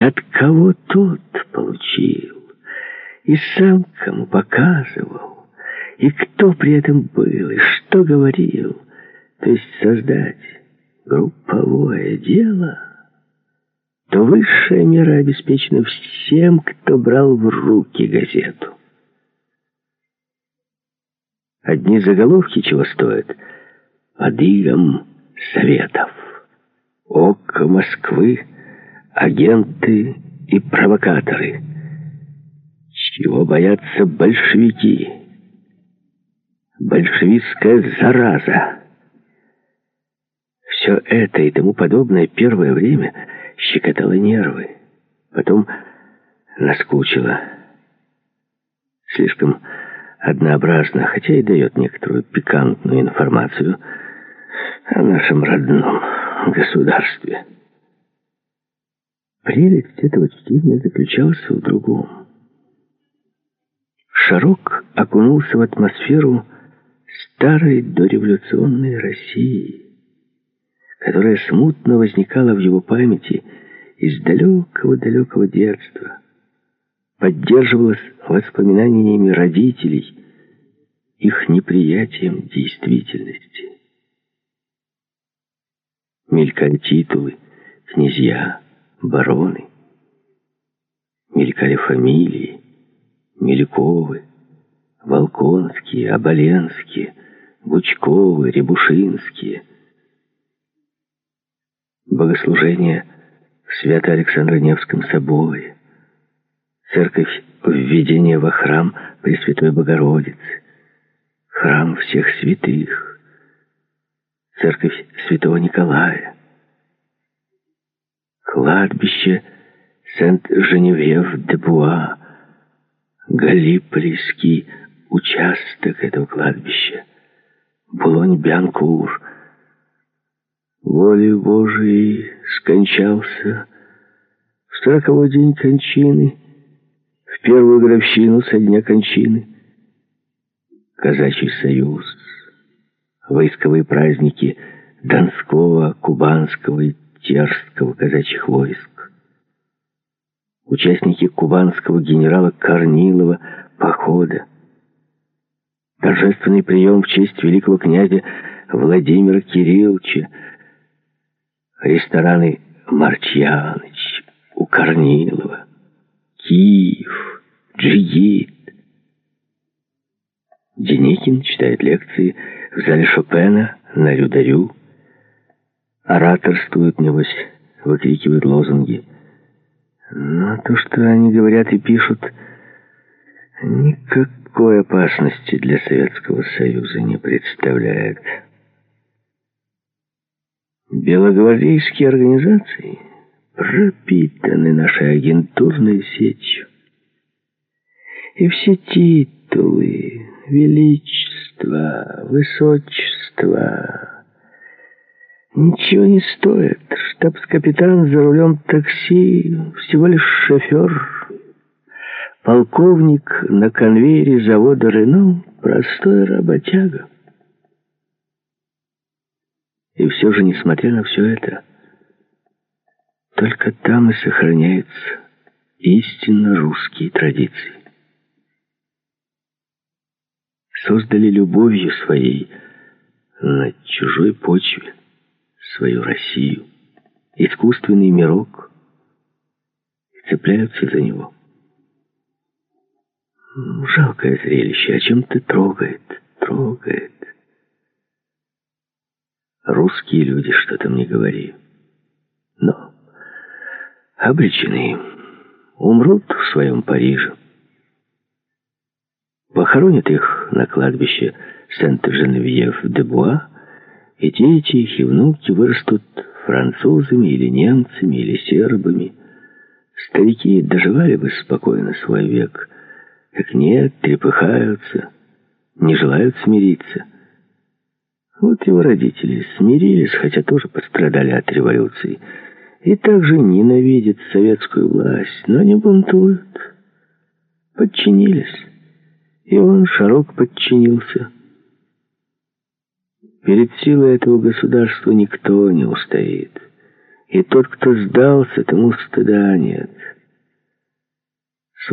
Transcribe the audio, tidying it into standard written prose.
от кого тот получил, и сам кому показывал, и кто при этом был, и что говорил. То есть создать групповое дело, то высшая мера обеспечена всем, кто брал в руки газету. Одни заголовки чего стоят? Под игом Советов, око Москвы, агенты и провокаторы. Чего боятся большевики? Большевистская зараза. Все это и тому подобное первое время щекотало нервы. Потом наскучило. Слишком однообразно, хотя и дает некоторую пикантную информацию о нашем родном государстве. Прелесть этого чтения заключалась в другом. Шарок окунулся в атмосферу старой дореволюционной России, которая смутно возникала в его памяти из далекого-далекого детства, поддерживалась воспоминаниями родителей, их неприятием действительности. Мелькали титулы, князья, бароны, мелькали фамилии, Мельковы, Волконские, Оболенские, Бучковы, Рябушинские. Богослужение в Свято-Александро-Невском соборе, церковь введения во храм Пресвятой Богородицы, храм всех святых, церковь Святого Николая, кладбище Сент-Женевьев-де-Буа, Галиполийский участок этого кладбища, Булонь-Бянкур. Волею Божией скончался в 40-й день кончины, в первую годовщину со дня кончины. Казачий союз, войсковые праздники Донского, Кубанского и Терского казачьих войск, участники кубанского генерала Корнилова похода, торжественный прием в честь великого князя Владимира Кирилловича, рестораны «Марчьяныч» у Корнилова, Киев, Джигит. Деникин читает лекции в зале Шопена на Рю-д'Арю. Ораторствует, небось, выкрикивает лозунги. Но то, что они говорят и пишут, никакой опасности для Советского Союза не представляет. Белогвардейские организации пропитаны нашей агентурной сетью. И все титулы, величество, высочество ничего не стоят. Штабс-капитан за рулем такси всего лишь шофер. Полковник на конвейере завода «Рено» простой работяга. И все же, несмотря на все это, только там и сохраняются истинно русские традиции. Создали любовью своей на чужой почве свою Россию, искусственный мирок, и цепляются за него. Жалкое зрелище, о чем-то трогает. Русские люди, что там не говори, но обречены, умрут в своем Париже. Похоронят их на кладбище Сент-Женевьев-де-Буа, и дети их и внуки вырастут французами или немцами или сербами. Старики доживали бы спокойно свой век, как нет, трепыхаются, не желают смириться. Вот его родители смирились, хотя тоже пострадали от революции, и также ненавидят советскую власть, но не бунтуют. Подчинились. И он, Шарок, подчинился. Перед силой этого государства никто не устоит. И тот, кто сдался, тому стыда нет.